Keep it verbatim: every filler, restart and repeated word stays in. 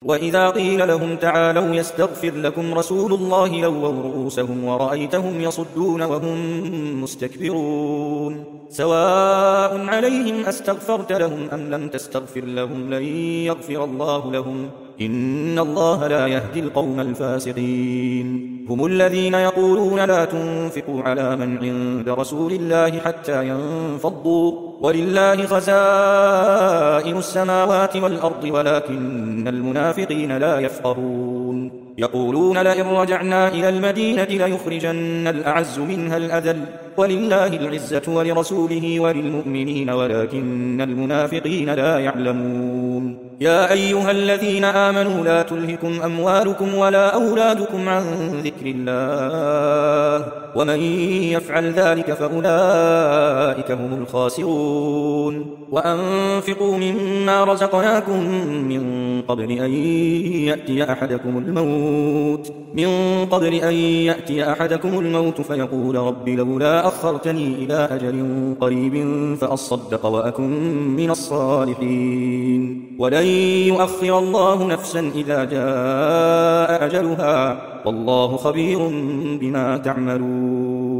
وإذا قيل لهم تعالوا يستغفر لكم رسول الله لووا رؤوسهم ورأيتهم يصدون وهم مستكبرون سواء عليهم أستغفرت لهم أم لم تستغفر لهم لن يغفر الله لهم إن الله لا يهدي القوم الفاسقين هم الذين يقولون لا تنفقوا على من عند رسول الله حتى ينفضوا ولله خزائن السماوات والأرض ولكن المنافقين لا يفقهون يقولون لئن رجعنا إلى المدينة ليخرجن الأعز منها الأذل ولله العزة ولرسوله وللمؤمنين ولكن المنافقين لا يعلمون يا أيها الذين آمنوا لا تلهكم أموالكم ولا أولادكم عن ذكر الله ومن يفعل ذلك فأولئك هم الخاسرون وأنفقوا مما رزقناكم من قبل أن يأتي أحدكم الموت من قبل أن يأتي أحدكم الموت فيقول رب لولا أخرتني إلى أجل قريب فأصدق وأكن من الصالحين ولن يؤخر الله نفسا إذا جاء أجلها والله خبير بما تعملون